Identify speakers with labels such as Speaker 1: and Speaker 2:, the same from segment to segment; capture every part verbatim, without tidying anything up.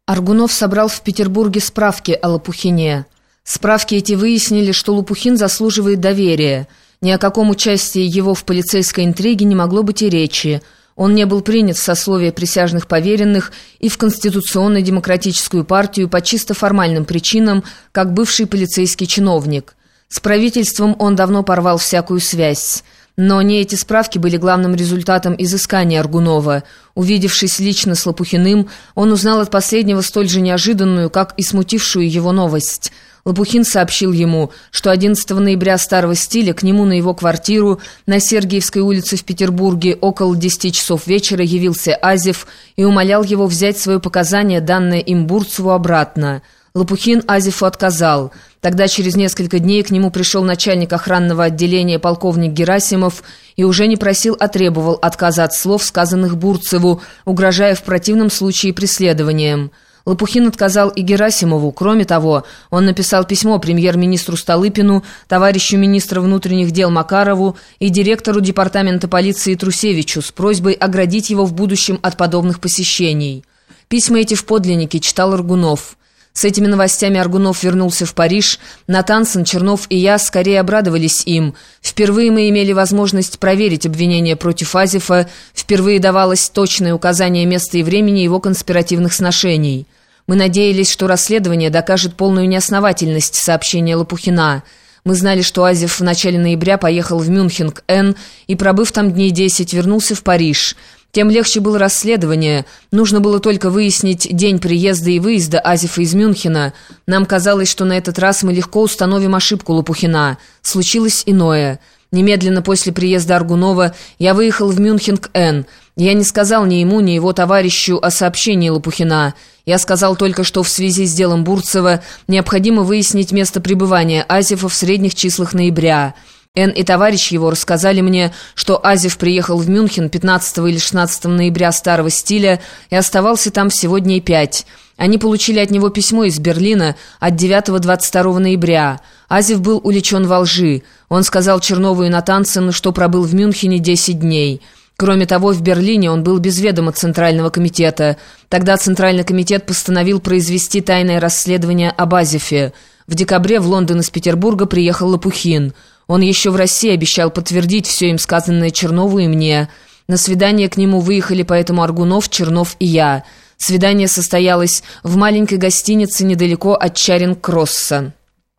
Speaker 1: Аргунов собрал в Петербурге справки о Лопухине. Справки эти выяснили, что Лопухин заслуживает доверия. Ни о каком участии его в полицейской интриге не могло быть и речи. Он не был принят в сословие присяжных поверенных и в Конституционно-демократическую партию по чисто формальным причинам, как бывший полицейский чиновник. С правительством он давно порвал всякую связь. Но не эти справки были главным результатом изыскания Аргунова. Увидевшись лично с Лопухиным, он узнал от последнего столь же неожиданную, как и смутившую его новость. Лопухин сообщил ему, что одиннадцатого ноября старого стиля к нему на его квартиру на Сергиевской улице в Петербурге около десяти часов вечера явился Азев и умолял его взять свое показание, данное им Бурцеву, обратно. Лопухин Азефу отказал. Тогда через несколько дней к нему пришел начальник охранного отделения полковник Герасимов и уже не просил, а требовал отказа от слов, сказанных Бурцеву, угрожая в противном случае преследованием. Лопухин отказал и Герасимову. Кроме того, он написал письмо премьер-министру Столыпину, товарищу министра внутренних дел Макарову и директору департамента полиции Трусевичу с просьбой оградить его в будущем от подобных посещений. Письма эти в подлиннике читал Аргунов. С этими новостями Аргунов вернулся в Париж. Натансон, Чернов и я скорее обрадовались им. Впервые мы имели возможность проверить обвинения против Азефа, впервые давалось точное указание места и времени его конспиративных сношений. Мы надеялись, что расследование докажет полную неосновательность сообщения Лопухина. Мы знали, что Азеф в начале ноября поехал в Мюнхен к Н. и, пробыв там дней десять, вернулся в Париж. Тем легче было расследование. Нужно было только выяснить день приезда и выезда Азефа из Мюнхена. Нам казалось, что на этот раз мы легко установим ошибку Лопухина. Случилось иное. Немедленно после приезда Аргунова я выехал в Мюнхен к Н. Я не сказал ни ему, ни его товарищу о сообщении Лопухина. Я сказал только, что в связи с делом Бурцева необходимо выяснить место пребывания Азефа в средних числах ноября. Н. и товарищ его рассказали мне, что Азеф приехал в Мюнхен пятнадцатого или шестнадцатого ноября старого стиля и оставался там всего дней пять. Они получили от него письмо из Берлина от девятого-двадцать второго ноября. Азеф был уличен во лжи. Он сказал Чернову и Натансену, что пробыл в Мюнхене десять дней. Кроме того, в Берлине он был без ведома Центрального комитета. Тогда Центральный комитет постановил произвести тайное расследование об Азефе. В декабре в Лондон из Петербурга приехал Лопухин. Он еще в России обещал подтвердить все им сказанное Чернову и мне. На свидание к нему выехали поэтому Аргунов, Чернов и я. Свидание состоялось в маленькой гостинице недалеко от Чаринг-Кросса.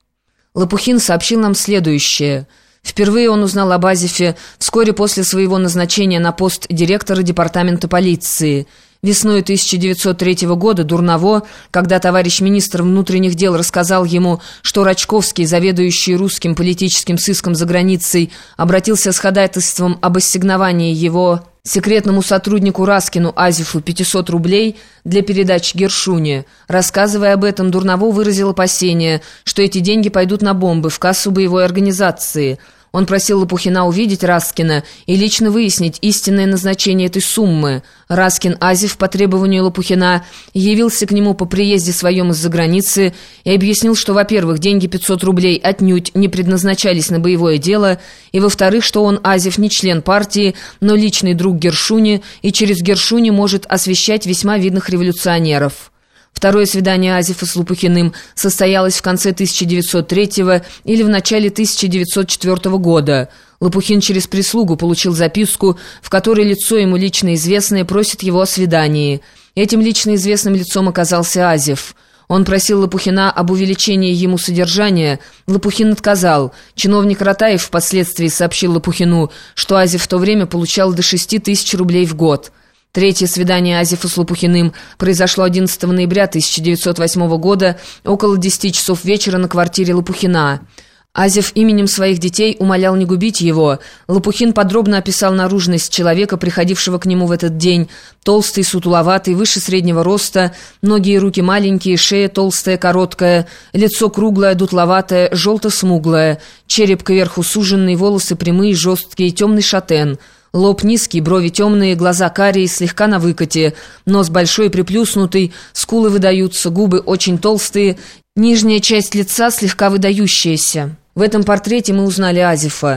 Speaker 1: Лопухин сообщил нам следующее. Впервые он узнал об Азефе вскоре после своего назначения на пост директора департамента полиции. Весной тысяча девятьсот третьего года Дурново, когда товарищ министр внутренних дел рассказал ему, что Рачковский, заведующий русским политическим сыском за границей, обратился с ходатайством об ассигновании его секретному сотруднику Раскину Азефу пятьсот рублей для передачи Гершуне. Рассказывая об этом, Дурново выразил опасение, что эти деньги пойдут на бомбы в кассу боевой организации. Он просил Лопухина увидеть Раскина и лично выяснить истинное назначение этой суммы. Раскин Азеф по требованию Лопухина явился к нему по приезде своем из-за границы и объяснил, что, во-первых, деньги пятьсот рублей отнюдь не предназначались на боевое дело, и, во-вторых, что он, Азеф, не член партии, но личный друг Гершуни, и через Гершуни может освещать весьма видных революционеров. Второе свидание Азефа с Лопухиным состоялось в конце тысяча девятьсот третьего или в начале тысяча девятьсот четвёртого года. Лопухин через прислугу получил записку, в которой лицо ему лично известное просит его о свидании. Этим лично известным лицом оказался Азеф. Он просил Лопухина об увеличении ему содержания. Лопухин отказал. Чиновник Ратаев впоследствии сообщил Лопухину, что Азеф в то время получал до шести тысяч рублей в год. Третье свидание Азефа с Лопухиным произошло одиннадцатого ноября тысяча девятьсот восьмого года около десяти часов вечера на квартире Лопухина. Азеф именем своих детей умолял не губить его. Лопухин подробно описал наружность человека, приходившего к нему в этот день. Толстый, сутуловатый, выше среднего роста, ноги и руки маленькие, шея толстая, короткая, лицо круглое, дутловатое, желто-смуглое, череп кверху суженный, волосы прямые, жесткие, темный шатен. Лоб низкий, брови темные, глаза карие, слегка на выкате, нос большой, приплюснутый, скулы выдаются, губы очень толстые, нижняя часть лица слегка выдающаяся. В этом портрете мы узнали Азефа.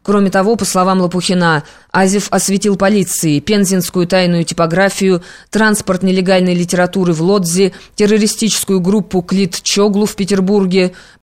Speaker 1: Кроме того, по словам Лопухина, Азев осветил полиции пензенскую тайную типографию, транспорт нелегальной литературы в Лодзи, террористическую группу Клит-Чоглу в Петербурге,